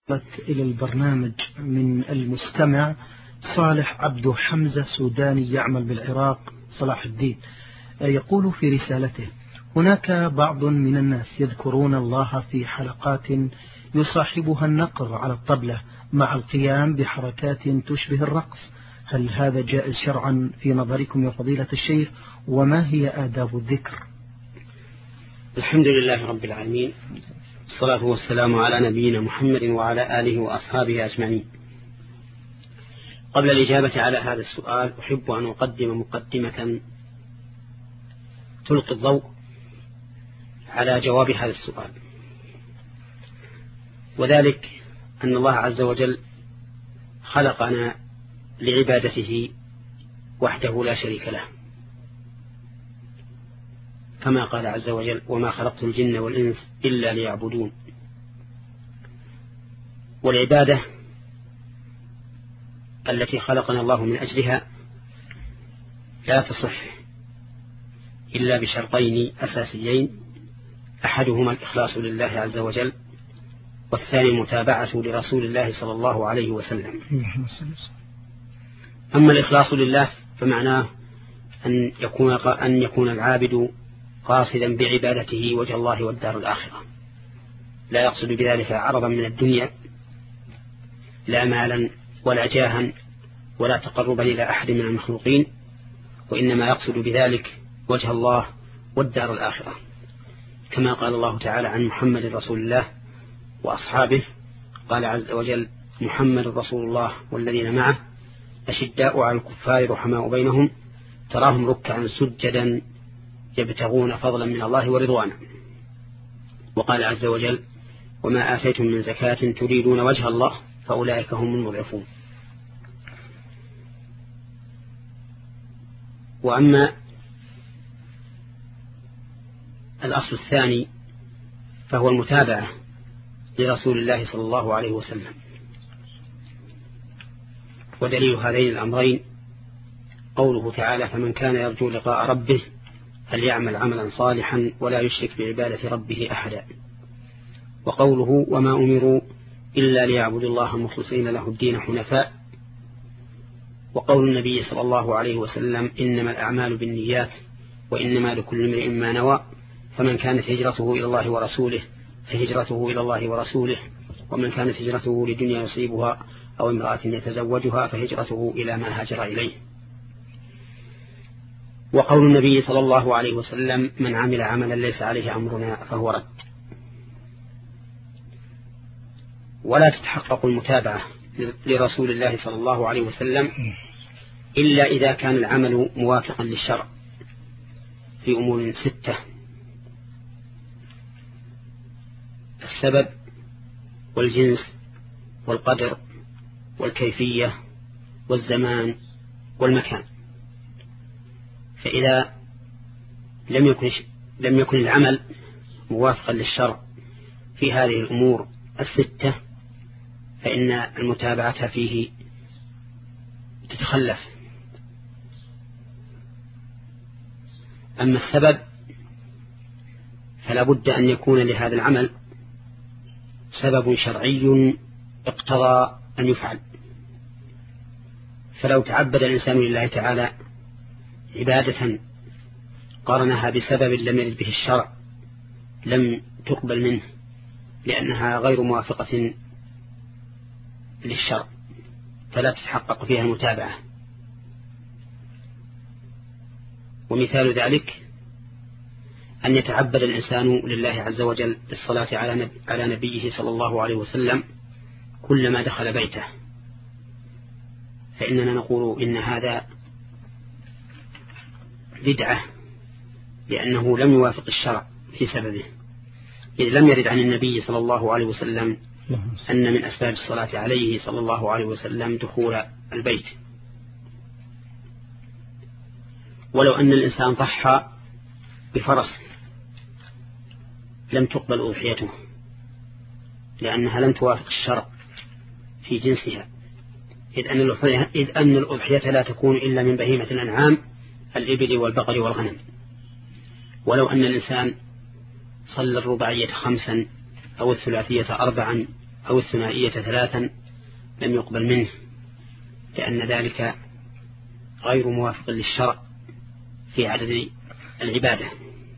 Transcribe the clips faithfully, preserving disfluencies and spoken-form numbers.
إلى البرنامج من المستمع صالح عبد حمزة سوداني يعمل بالعراق صلاح الدين، يقول في رسالته: هناك بعض من الناس يذكرون الله في حلقات يصاحبها النقر على الطبلة مع القيام بحركات تشبه الرقص، هل هذا جائز شرعا في نظركم يا فضيلة الشيخ؟ وما هي آداب الذكر؟ الحمد لله رب العالمين، الصلاة والسلام على نبينا محمد وعلى آله وأصحابه أجمعين. قبل الإجابة على هذا السؤال أحب أن أقدم مقدمة تلقي الضوء على جواب هذا السؤال، وذلك أن الله عز وجل خلقنا لعبادته وحده لا شريك له، كما قال عز وجل: وما خلقت الجن والإنس إلا ليعبدون. والعبادة التي خلقنا الله من أجلها لا تصح إلا بشرطين أساسيين، أحدهما الإخلاص لله عز وجل، والثاني المتابعة لرسول الله صلى الله عليه وسلم. أما الإخلاص لله فمعناه أن يكون, أن يكون العابد قاصدا بعبادته وجه الله والدار الآخرة، لا يقصد بذلك عرضا من الدنيا، لا مالا ولا جاها ولا تقربا إلى أحد من المخلوقين، وإنما يقصد بذلك وجه الله والدار الآخرة، كما قال الله تعالى عن محمد رسول الله وأصحابه، قال عز وجل: محمد رسول الله والذين معه أشداء على الكفار رحماء بينهم تراهم ركعا سجدا يبتغون فضلا من الله ورضوانا. وقال عز وجل: وما آتيتم من زكاة تريدون وجه الله فأولئك هم المضعفون. وأما الأصل الثاني فهو المتابعة لرسول الله صلى الله عليه وسلم، ودليل هذين الأمرين قوله تعالى: فمن كان يرجو لقاء ربه فليعمل عملا صالحا ولا يشرك بعبادة ربه أحدا. وقوله: وما أمروا إلا ليعبدوا الله مخلصين له الدين حنفاء. وقول النبي صلى الله عليه وسلم: إنما الأعمال بالنيات وإنما لكل امرئ ما نوى، فمن كانت هجرته إلى الله ورسوله فهجرته إلى الله ورسوله، ومن كانت هجرته لدنيا يصيبها أو امرأة يتزوجها فهجرته إلى ما هاجر إليه. وقول النبي صلى الله عليه وسلم: من عمل عملا ليس عليه أمرنا فهو رد. ولا تتحقق المتابعة لرسول الله صلى الله عليه وسلم إلا إذا كان العمل موافقا للشرع في أمور ستة: السبب والجنس والقدر والكيفية والزمان والمكان. فإذا لم يكن لم يكن العمل موافقا للشرع في هذه الأمور الستة فإن المتابعة فيه تتخلف. أما السبب فلا بد أن يكون لهذا العمل سبب شرعي اقتضى أن يفعل. فلو تعبد الإنسان لله تعالى عبادة قارنها بسبب لم يرد به الشرع لم تقبل منه، لأنها غير موافقة للشرع، فلا تتحقق فيها المتابعة. ومثال ذلك أن يتعبد الإنسان لله عز وجل بالصلاة على نبيه صلى الله عليه وسلم كلما دخل بيته، فإننا نقول إن هذا بدعة، لأنه لم يوافق الشرع في سببه، إذ لم يرد عن النبي صلى الله عليه وسلم أن من أسباب الصلاة عليه صلى الله عليه وسلم دخول البيت. ولو أن الإنسان ضحى بفرس لم تقبل أضحيته، لأنها لم توافق الشرع في جنسها، إذ أن الأضحية لا تكون إلا من بهيمة الأنعام الإبل والبقر والغنم. ولو أن الإنسان صلى الرباعية خمسا أو الثلاثية أربعا أو الثنائية ثلاثا لم يقبل منه، لأن ذلك غير موافق للشرع في عدد العبادة.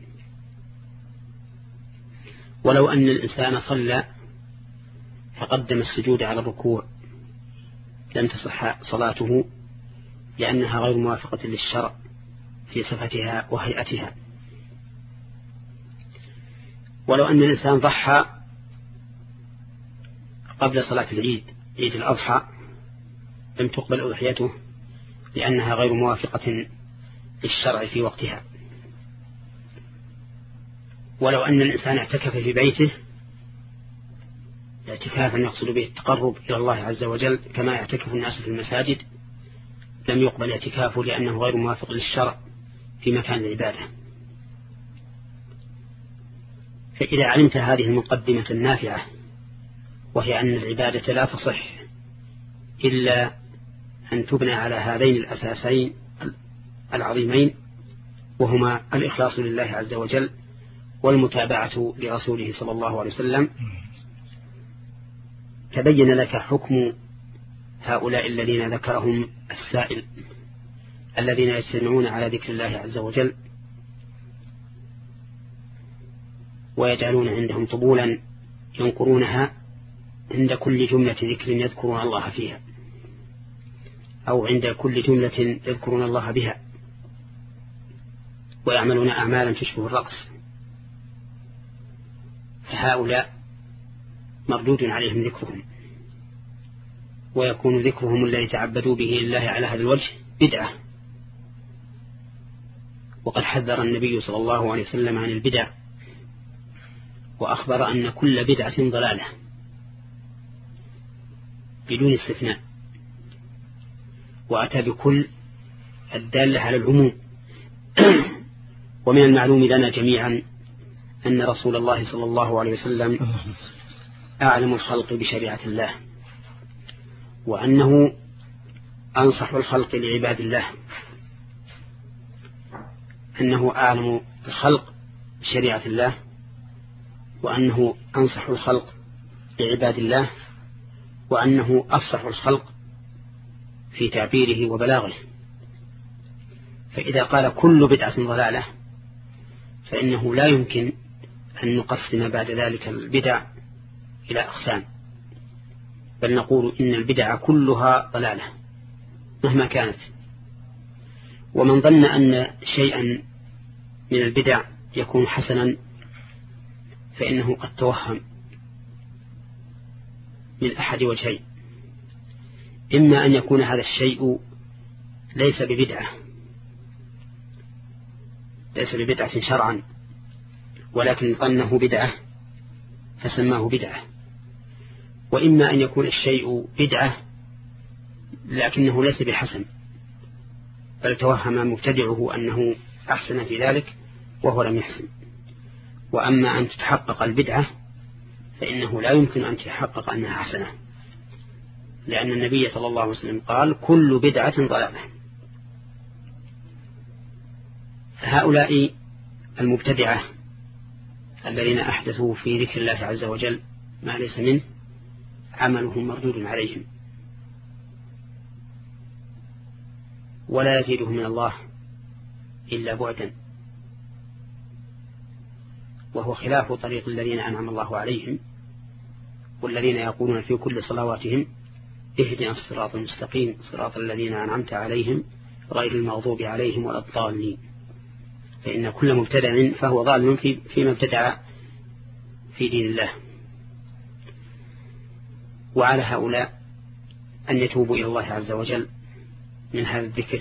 ولو أن الإنسان صلى فقدم السجود على الركوع لم تصح صلاته، لأنها غير موافقة للشرع في صفتها وهيئتها. ولو أن الإنسان ضحى قبل صلاة العيد، عيد الأضحى، لم تقبل أضحيته لأنها غير موافقة للشرع في وقتها. ولو أن الإنسان اعتكف في بيته اعتكافا يقصد به التقرب إلى الله عز وجل كما يعتكف الناس في المساجد، لم يقبل اعتكافه لأنه غير موافق للشرع في مكان العبادة. فإذا علمت هذه المقدمة النافعة، وهي أن العبادة لا تصح إلا أن تبنى على هذين الأساسين العظيمين، وهما الإخلاص لله عز وجل والمتابعة لرسوله صلى الله عليه وسلم، تبين لك حكم هؤلاء الذين ذكرهم السائل، الذين يجتمعون على ذكر الله عز وجل ويجعلون عندهم طبولا ينقرونها عند كل جملة ذكر يذكرون الله فيها، أو عند كل جملة يذكرون الله بها، ويعملون أعمالا تشبه الرقص. فهؤلاء مردود عليهم ذكرهم، ويكون ذكرهم الذي تعبدوا به لله على هذا الوجه بدعة. وقد حذر النبي صلى الله عليه وسلم عن البدع، وأخبر أن كل بدعة ضلالة بدون استثناء، وأتى بكل الدالة على العموم. ومن المعلوم لنا جميعا أن رسول الله صلى الله عليه وسلم أعلم الخلق بشريعة الله، وأنه أنصح الخلق لعباد الله، أنه أعلم الخلق بشريعة الله، وأنه أنصح الخلق لعباد الله، وأنه أفصح الخلق في تعبيره وبلاغه. فإذا قال كل بدعة ضلالة فإنه لا يمكن أن نقسم بعد ذلك البدع إلى أقسام، بل نقول إن البدع كلها ضلالة مهما كانت. ومن ظن أن شيئا من البدع يكون حسنا فإنه قد توهم من أحد وجهين: إما أن يكون هذا الشيء ليس ببدعة ليس ببدعة شرعا، ولكن ظنه بدعة فسماه بدعة، وإما أن يكون الشيء بدعة لكنه ليس بحسن، بل توهم مبتدعه أنه أحسن في ذلك وهو لم يحسن. وأما أن تتحقق البدعة فإنه لا يمكن أن تتحقق أنها حسنة، لأن النبي صلى الله عليه وسلم قال كل بدعة ضلالة. فهؤلاء المبتدعة الذين أحدثوا في ذكر الله عز وجل ما ليس منه عملهم مردود عليهم، ولا يزيدهم من الله إلا بعدا، وهو خلاف طريق الذين أنعم الله عليهم، والذين يقولون في كل صلواتهم: اهدنا الصراط المستقيم صراط الذين أنعمت عليهم غير المغضوب عليهم ولا الضالين. فإن كل مبتدع فهو ضال في فيما ابتدع في دين الله. وعلى هؤلاء أن يتوبوا إلى الله عز وجل من هذا الذكر،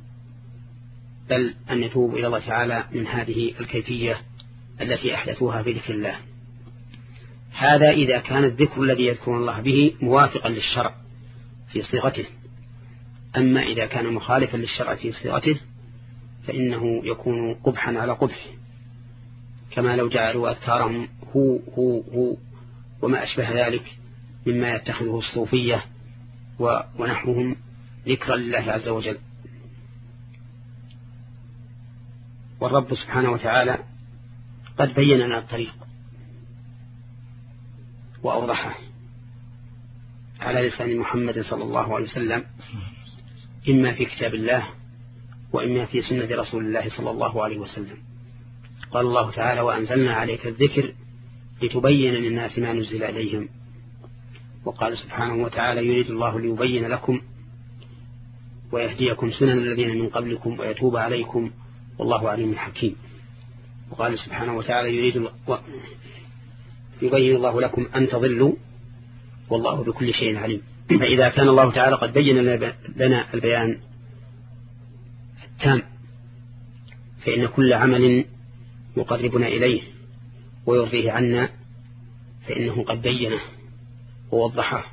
بل أن يتوبوا إلى الله تعالى من هذه الكيفية التي أحدثوها في ذكر الله. هذا إذا كان الذكر الذي يذكرون الله به موافقا للشرع في صيغته، أما إذا كان مخالفا للشرع في صيغته فإنه يكون قبحا على قبح، كما لو جعلوا أذكارهم هو هو هو وما أشبه ذلك مما يتخذه الصوفية ونحوهم ذكرا لله عز وجل. والرب سبحانه وتعالى قد بين لنا الطريق وأوضحه، على لسان محمد صلى الله عليه وسلم إما في كتاب الله وإما في سنة رسول الله صلى الله عليه وسلم. قال الله تعالى: وأنزلنا عليك الذكر لتبين للناس ما نزل إليهم. وقال سبحانه وتعالى: يريد الله ليبين لكم ويهديكم سنن الذين من قبلكم ويتوب عليكم والله عليم حكيم. وقال سبحانه وتعالى: يريد يبين الله لكم أن تضلوا والله بكل شيء عليم. فإذا كان الله تعالى قد بين لنا البيان التام فإن كل عمل يقربنا إليه ويرضيه عنا فإنه قد بينه ووضحه.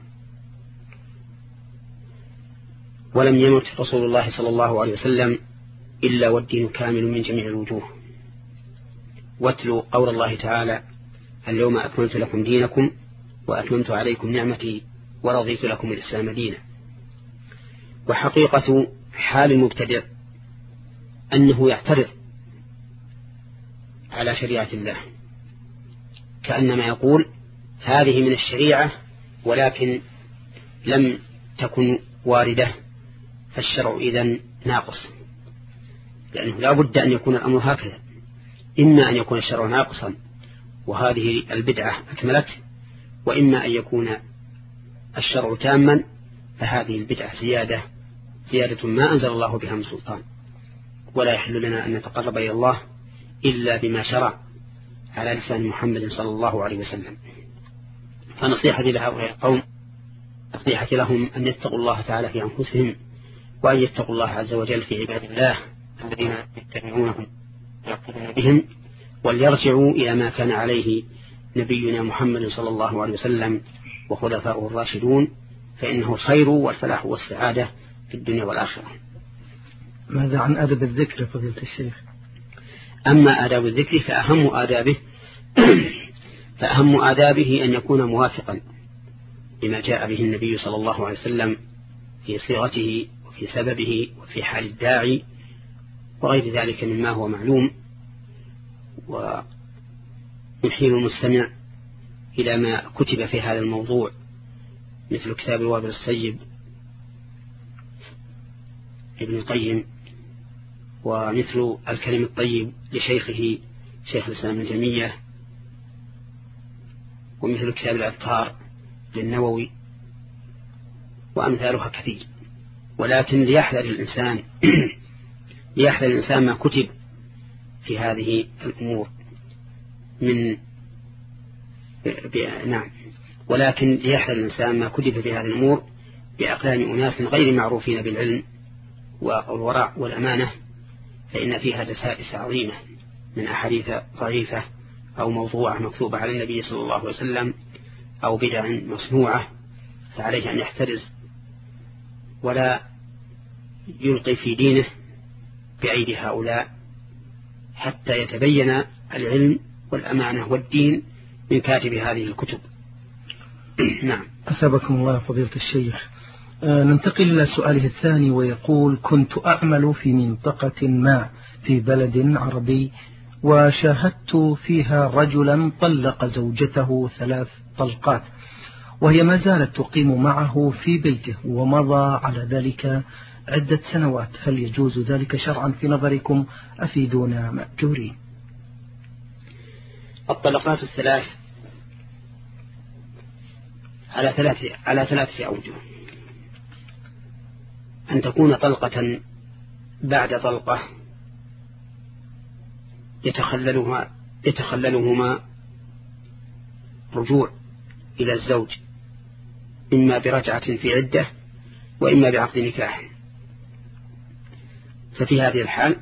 ولم يمت رسول الله صلى الله عليه وسلم إلا والدين كامل من جميع الوجوه. واتلوا قول الله تعالى: اليوم أكملت لكم دينكم وأتممت عليكم نعمتي ورضيت لكم الإسلام دينا. وحقيقة حال المبتدع أنه يعترض على شريعة الله كأنما يقول: هذه من الشريعة ولكن لم تكن واردة فالشرع إذن ناقص، لأنه لا بد أن يكون الأمر هكذا: إما أن يكون الشرع ناقصا وهذه البدعة أكملت، وإما أن يكون الشرع تاما فهذه البدعة زيادة زيادة ما أنزل الله بها من سلطان. ولا يحل لنا أن نتقرب إلى الله إلا بما شرع على لسان محمد صلى الله عليه وسلم. فنصيحتي لهؤلاء القوم نصيحة لهم أن يتقوا الله تعالى في أنفسهم وأن يتقوا الله عز وجل في عباد الله الذين يتبعونهم ويقتدون بهم، وليرجعوا إلى ما كان عليه نبينا محمد صلى الله عليه وسلم وخلفاؤه الراشدون، فإنه الخير والفلاح والسعادة في الدنيا والآخرة. ماذا عن أدب الذكر فضيلة الشيخ؟ أما آداب الذكر فأهم آدابه فأهم آدابه أن يكون موافقا لما جاء به النبي صلى الله عليه وسلم في صيغته وفي سببه وفي حال الداعي وغير ذلك مما هو معلوم، ويحيل المستمع إلى ما كتب في هذا الموضوع مثل كتاب الوابل الصيب ابن القيم، ومثل الكلم الطيب لشيخه شيخ الإسلام ابن تيمية، ومثل كتاب الأذكار للنووي، وأمثالها كثير. ولكن ليحذر الإنسان ليحذر الإنسان ما كتب في هذه الأمور من ب... نعم ولكن ليحذر الإنسان ما كتب في هذه الأمور بأقلام أناس غير معروفين بالعلم والورع والأمانة، فإن فيها دسائس عظيمة من أحاديث ضعيفة أو موضوعة مكتوبة على النبي صلى الله عليه وسلم أو بدع مصنوعة، فعليه أن يحترز ولا يلقي في دينه بأيدي هؤلاء حتى يتبين العلم والأمانة والدين من كاتب هذه الكتب. نعم. أثابكم الله فضيلة الشيخ. آه ننتقل إلى سؤاله الثاني ويقول: كنت أعمل في منطقة ما في بلد عربي وشاهدت فيها رجلا طلق زوجته ثلاث طلقات وهي ما زالت تقيم معه في بيته ومضى على ذلك عدة سنوات، هل يجوز ذلك شرعا في نظركم؟ أفيدونا مأجورين. الطلقات الثلاث على ثلاث على ثلاثة أوجه: أن تكون طلقة بعد طلقة يتخللها يتخللهما رجوع إلى الزوج، إما برجعة في عدة وإما بعقد نكاح. ففي هذه الحال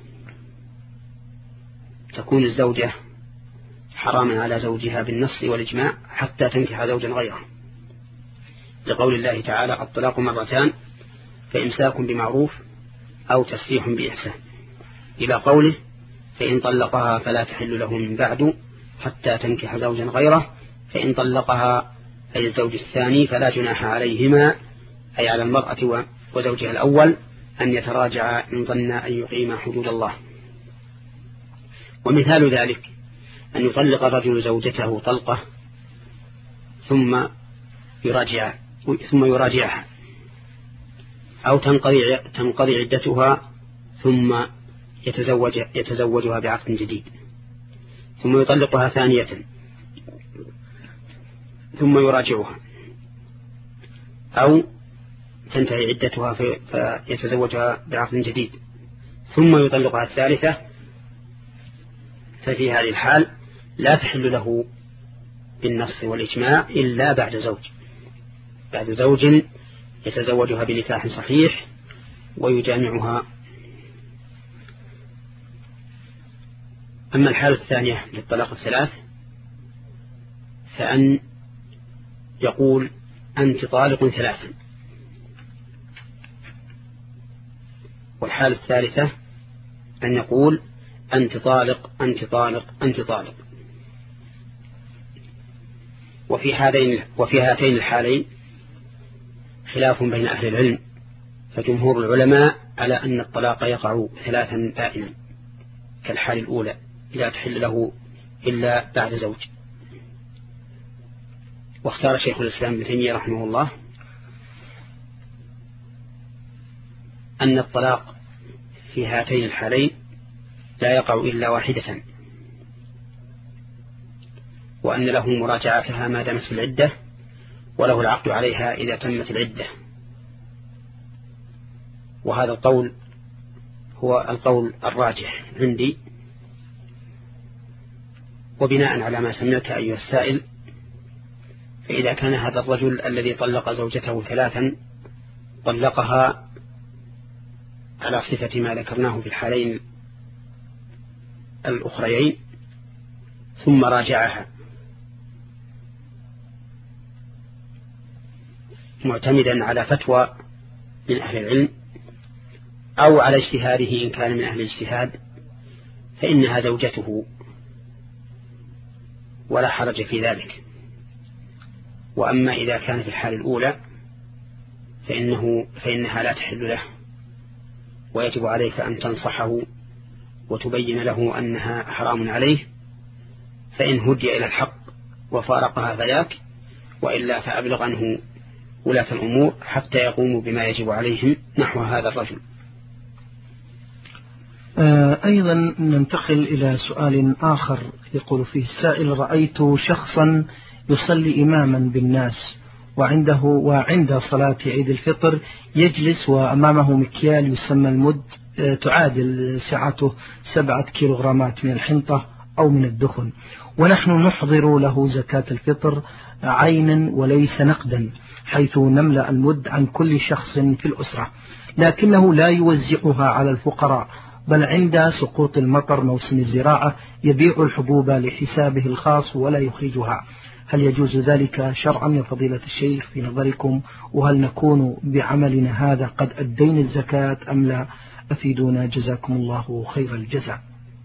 تكون الزوجة حراما على زوجها بالنص والإجماع حتى تنكح زوجا غيره، لقول الله تعالى: الطلاق مرتان فإمساك بمعروف أو تسريح بإحسان، إلى قوله: فإن طلقها فلا تحل له من بعد حتى تنكح زوجا غيره، فإن طلقها أي الزوج الثاني فلا جناح عليهما أي على المرأة وزوجها الأول أن يتراجع إن ظن أن يقيم حدود الله. ومثال ذلك أن يطلق الرجل زوجته طلقة ثم يراجع ثم يراجعها، أو تنقضي تنقضي عدتها ثم يتزوج يتزوجها بعقد جديد، ثم يطلقها ثانية ثم يراجعها، أو تنتهي عدتها فيتزوجها بعقد جديد ثم يطلقها الثالثة، ففي هذه الحال لا تحل له بالنص والإجماع إلا بعد زوج بعد زوج يتزوجها بنكاح صحيح ويجامعها. أما الحالة الثانية للطلاق الثلاث فأن يقول أنت طالق ثلاثا، والحالة الثالثة أن يقول أنت طالق أنت طالق أنت طالق. وفي هذين وفي هاتين الحالين خلاف بين أهل العلم، فجمهور العلماء على أن الطلاق يقع ثلاثا دائما كالحال الأولى لا تحل له إلا بعد زوج. واختار شيخ الإسلام ابن تيمية رحمه الله أن الطلاق في هاتين الحالين لا يقع إلا واحدة، وأن له مراجعتها ما دامت في العدة، وله العقد عليها إذا تمت العدة. وهذا القول هو القول الراجح عندي. وبناء على ما سمعت أيها السائل، فإذا كان هذا الرجل الذي طلق زوجته ثلاثا طلقها على صفة ما ذكرناه في الحالين الأخريين ثم راجعها معتمدا على فتوى من أهل العلم أو على اجتهاده إن كان من أهل الاجتهاد، فإنها زوجته ولا حرج في ذلك. وأما إذا كان في الحال الأولى فإنه فإنها لا تحل له، ويجب عليك أن تنصحه وتبين له أنها حرام عليه، فإن هدي إلى الحق وفارقها فذاك، وإلا فأبلغ عنه ولاة الأمور حتى يقوموا بما يجب عليهم نحو هذا الرجل. أيضا ننتقل إلى سؤال آخر يقول فيه السائل: رأيت شخصا يصلي إماما بالناس وعنده وعند صلاة عيد الفطر يجلس وأمامه مكيال يسمى المد تعادل سعته سبعة كيلوغرامات من الحنطة أو من الدخن، ونحن نحضر له زكاة الفطر عينا وليس نقدا، حيث نملأ المد عن كل شخص في الأسرة، لكنه لا يوزعها على الفقراء، بل عند سقوط المطر موسم الزراعة يبيع الحبوب لحسابه الخاص ولا يخرجها. هل يجوز ذلك شرعا يا فضيلة الشيخ في نظركم؟ وهل نكون بعملنا هذا قد أدينا الزكاة أم لا؟ أفيدونا جزاكم الله خير الجزاء.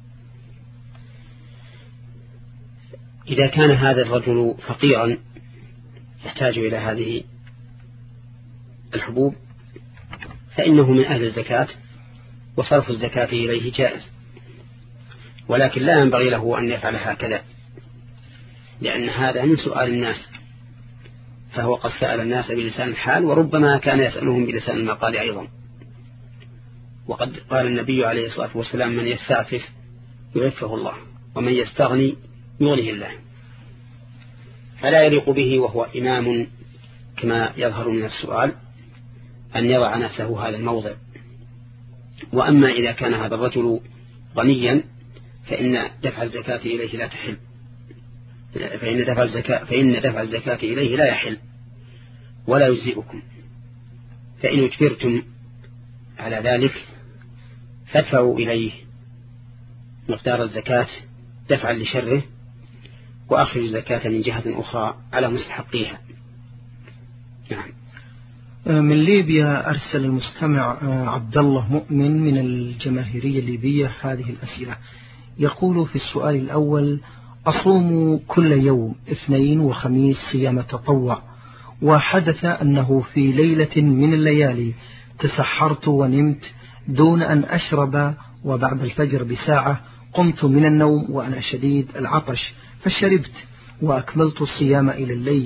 إذا كان هذا الرجل فقيرا يحتاج إلى هذه الحبوب فإنه من أهل الزكاة، وصرف الزكاة إليه جائز، ولكن لا ينبغي له أن يفعل هكذا، لأن هذا من سؤال الناس، فهو قد سأل الناس بلسان الحال، وربما كان يسألهم بلسان المقال أيضا. وقد قال النبي عليه الصلاة والسلام: من يستعفف يعفه الله، ومن يستغني يغنيه الله. فلا يليق به وهو إمام كما يظهر من السؤال أن يضع نفسه هذا الموضع. وأما إذا كان هذا الرجل غنيا فإن دفع الزكاة إليه لا تحل، فإن دفع الزكاة, فإن دفع الزكاة إليه لا يحل ولا يجزئكم، فإن اجبرتم على ذلك فادفعوا إليه مقدار الزكاة دفعا لشره، وأخرج الزكاة من جهة أخرى على مستحقيها. نعم. من ليبيا أرسل المستمع عبد الله مؤمن من الجماهيرية الليبية هذه الأسئلة. يقول في السؤال الأول: أصوم كل يوم اثنين وخميس صيام تطوع، وحدث أنه في ليلة من الليالي تسحرت ونمت دون أن أشرب، وبعد الفجر بساعة قمت من النوم وأنا شديد العطش فشربت وأكملت الصيام إلى الليل،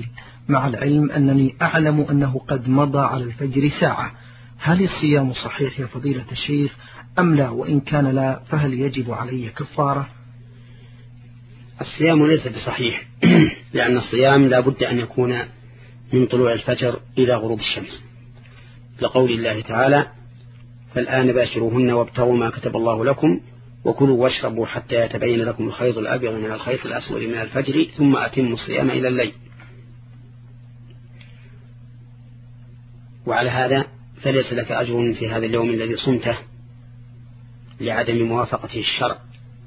مع العلم أنني أعلم أنه قد مضى على الفجر ساعة، هل الصيام صحيح يا فضيلة الشيخ أم لا؟ وإن كان لا فهل يجب علي كفارة؟ الصيام ليس بصحيح لأن الصيام لا بد أن يكون من طلوع الفجر إلى غروب الشمس، لقول الله تعالى: فالآن باشروهن وابتغوا ما كتب الله لكم وكلوا واشربوا حتى يتبين لكم الخيط الأبيض من الخيط الأسود من الفجر ثم أتموا الصيام إلى الليل. وعلى هذا فليس لك أجر في هذا اليوم الذي صمته لعدم موافقته الشرع،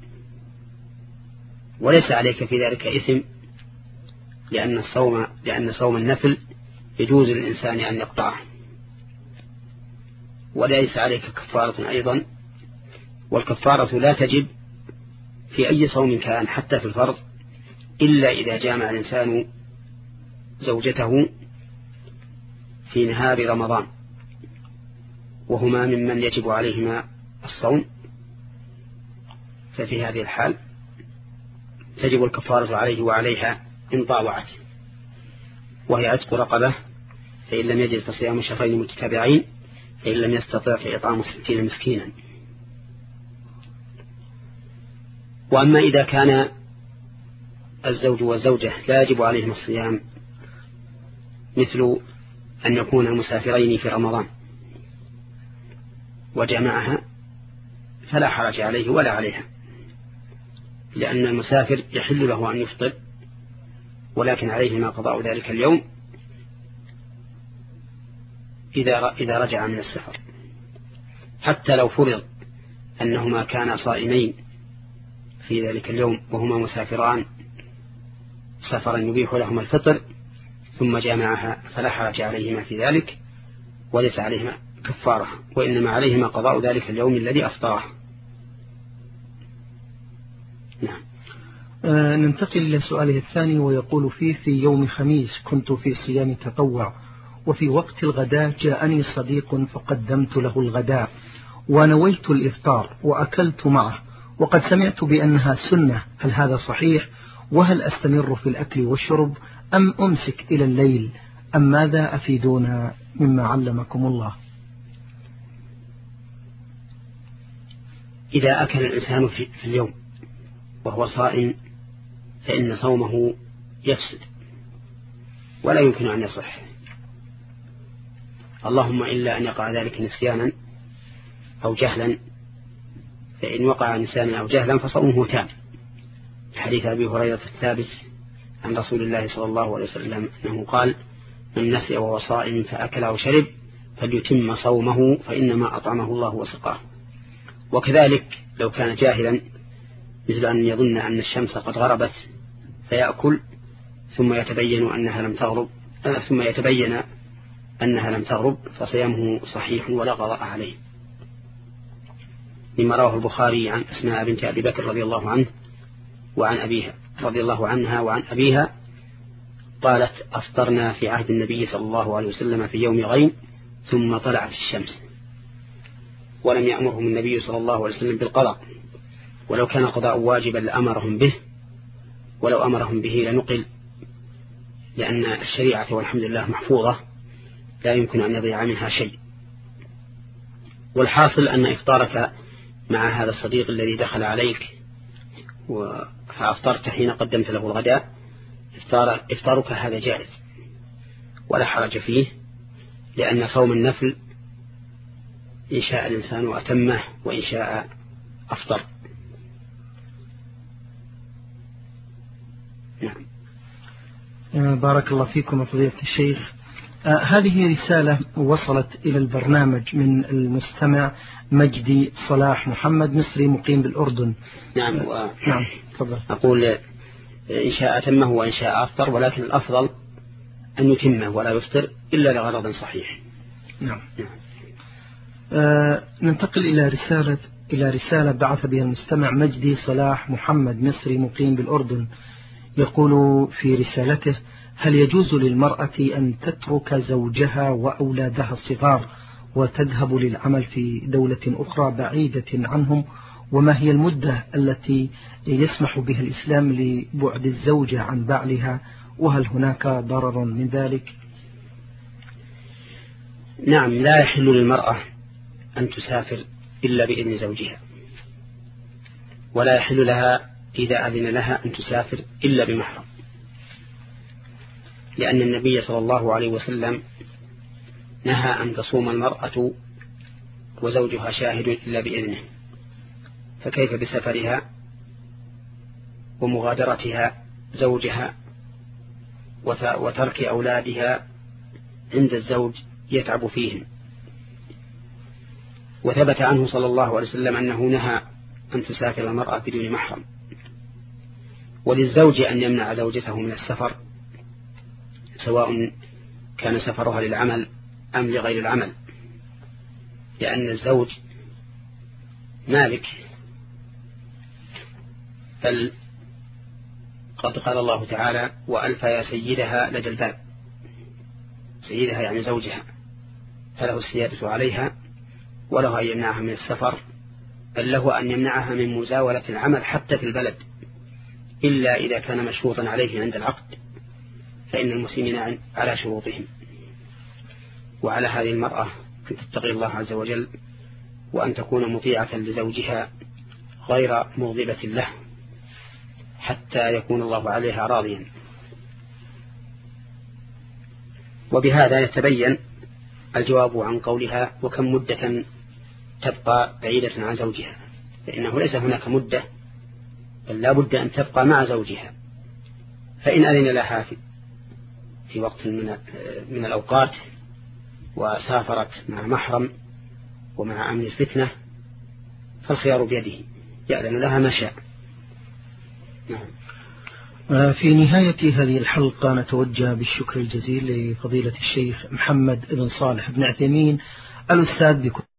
وليس عليك في ذلك إثم، لأن الصوم لأن صوم النفل يجوز للإنسان أن يقطعه، وليس عليك كفارة أيضا. والكفارة لا تجب في أي صوم كان حتى في الفرض إلا إذا جامع الإنسان زوجته في نهار رمضان، وهما ممن يجب عليهما الصوم، ففي هذه الحال تجب الكفارة عليه وعليها إن طاوعت، وهي عتق رقبة، فإن لم يجد فصيام شهرين متتابعين، فإن لم يستطع فإطعام ستين مسكينا. وأما إذا كان الزوج والزوجة لا يجب عليهم الصيام، مثل أن يكون مسافرين في رمضان وجمعها، فلا حرج عليه ولا عليها، لأن المسافر يحل له أن يفطر، ولكن عليهما قضاء ذلك اليوم إذا إذا رجع من السفر، حتى لو فرض أنهما كانا صائمين في ذلك اليوم وهما مسافران سفرا يبيح لهما الفطر ثم جامعها، فلا حرج عليهما في ذلك، وليس عليهما كفارة، وإنما عليهما قضاء ذلك اليوم الذي أفطره. نعم. آه ننتقل إلى سؤاله الثاني، ويقول فيه: في يوم خميس كنت في صيام تطوع، وفي وقت الغداء جاءني صديق فقدمت له الغداء ونويت الإفطار وأكلت معه، وقد سمعت بأنها سنة، هل هذا صحيح؟ وهل أستمر في الأكل والشرب أم أمسك إلى الليل أم ماذا؟ أفيدونا مما علمكم الله. إذا أكل الإنسان في اليوم وهو صائم فإن صومه يفسد ولا يمكن أن يصح، اللهم إلا أن يقع ذلك نسيانا أو جهلا، فإن وقع نسيانا أو جهلا فصومه تام، حديث أبي هريرة الثابت عن رسول الله صلى الله عليه وسلم أنه قال: من نسي وهو صائم فأكل أو شرب فليتم صومه فإنما أطعمه الله وسقاه. وكذلك لو كان جاهلا، مثل أن يظن أن الشمس قد غربت فيأكل ثم يتبين أنها لم تغرب ثم يتبين أنها لم تغرب فصيامه صحيح ولا قضاء عليه، لما رواه البخاري عن أسماء بنت أبي بكر رضي الله عنه وعن أبيها رضي الله عنها وعن أبيها قالت: أفطرنا في عهد النبي صلى الله عليه وسلم في يوم غيم ثم طلعت الشمس، ولم يأمرهم النبي صلى الله عليه وسلم بالقضاء، ولو كان قضاء واجبا لأمرهم به، ولو أمرهم به لنقل، لأن الشريعة والحمد لله محفوظة لا يمكن أن يضيع منها شيء. والحاصل أن إفطارك مع هذا الصديق الذي دخل عليك فأفطرت حين قدمت له الغداء، إفطارك هذا جائز ولا حرج فيه، لأن صوم النفل إن شاء الإنسان أتمه وإن شاء أفطر. نعم. بارك الله فيكم فضيلة الشيخ. آه هذه رسالة وصلت إلى البرنامج من المستمع مجدي صلاح محمد، مصري مقيم بالأردن. نعم. و... نعم تفضل. أقول إن شاء أتمه وإن شاء أفطر، ولكن الأفضل أن يتمه ولا يفطر إلا لغرض صحيح. نعم. نعم. آه ننتقل إلى رسالة إلى رسالة بعث بها المستمع مجدي صلاح محمد، مصري مقيم بالأردن، يقول في رسالته: هل يجوز للمرأة أن تترك زوجها وأولادها الصغار وتذهب للعمل في دولة أخرى بعيدة عنهم؟ وما هي المدة التي يسمح بها الإسلام لبعد الزوجة عن بعلها وهل هناك ضرر من ذلك؟ نعم، لا يحل للمرأة أن تسافر إلا بإذن زوجها، ولا يحل لها إذا أذن لها أن تسافر إلا بمحرم، لأن النبي صلى الله عليه وسلم نهى أن تصوم المرأة وزوجها شاهد إلا بإذنه، فكيف بسفرها ومغادرتها زوجها وترك أولادها عند الزوج يتعب فيهم. وثبت عنه صلى الله عليه وسلم أنه نهى أن تسافر المرأة بدون محرم. وللزوج أن يمنع زوجته من السفر سواء كان سفرها للعمل أم لغير العمل، لأن الزوج مالك، بل قد قال الله تعالى وألف يا سيدها لدى الباب، سيدها يعني زوجها، فله السيادة عليها وله أن يمنعها من السفر، بل له أن يمنعها من مزاولة العمل حتى في البلد، إلا إذا كان مشروطا عليه عند العقد، فإن المسلمين على شروطهم. وعلى هذه المرأة أن تتقي الله عز وجل، وأن تكون مطيعة لزوجها غير مغضبة له حتى يكون الله عليها راضيا. وبهذا يتبين الجواب عن قولها وكم مدة تبقى بعيدة عن زوجها، لأنه ليس هناك مدة، بل لا بد أن تبقى مع زوجها. فإن أذن لها في وقت من من الأوقات وسافرت مع محرم ومع أمن الفتنة فالخيار بيده، يأذن لها ما شاء. نعم. في نهاية هذه الحلقة نتوجه بالشكر الجزيل لفضيلة الشيخ محمد بن صالح بن عثيمين الأستاذ بكل